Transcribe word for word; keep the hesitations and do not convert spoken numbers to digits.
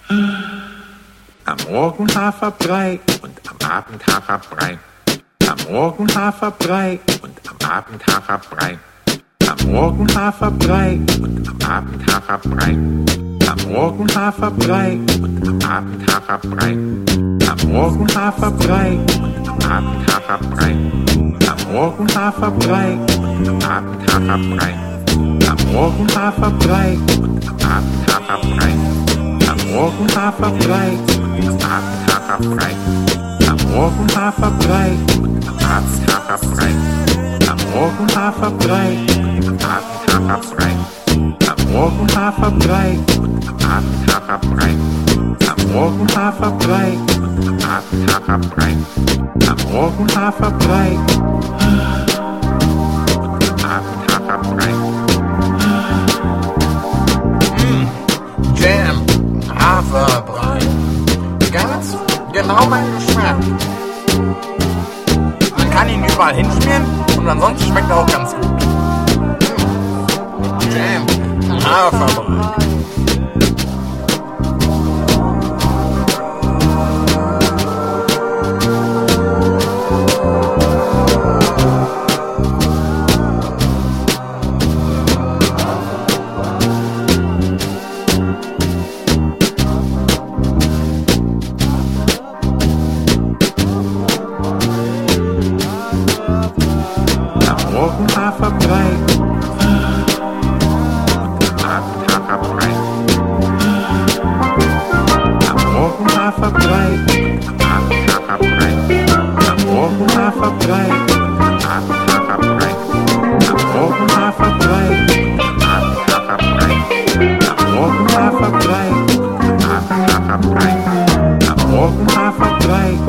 Am Morgen Haferbrei und am Abend Haferbrei. Am Morgen Haferbrei und am Abend Haferbrei. Am Morgen Haferbrei und am Abend Haferbrei. Am Morgen Haferbrei und am Abend Haferbrei. Am Morgen Haferbrei und am Abend Haferbrei. Am Morgen Haferbrei und am Abend Haferbrei. Am Morgen Haferbrei und am Abend Haferbrei. Am Morgen Haferbrei und am Abend Haferbrei. Am Morgen Haferbrei und am Abend Haferbrei. Am Morgen Haferbrei und am Abend Haferbrei. Am Morgen Haferbrei und am Abend Haferbrei. Am Morgen Haferbrei und am Abend Haferbrei. Am Morgen Haferbrei und am Abend Haferbrei. Mmh, Jam, Haferbrei. Ganz genau mein Geschmack. Man kann ihn überall hinschmieren und ansonsten schmeckt er auch ganz gut. Mmh, Jam, Haferbrei. Morgen Haferbrei und am Abend Haferbrei. Am Morgen Haferbrei und am Abend Haferbrei. Am Morgen Haferbrei und am Abend Haferbrei. Am Morgen Haferbrei und am Abend Haferbrei. Am Morgen Haferbrei und am Abend Haferbrei. Am Morgen Haferbrei.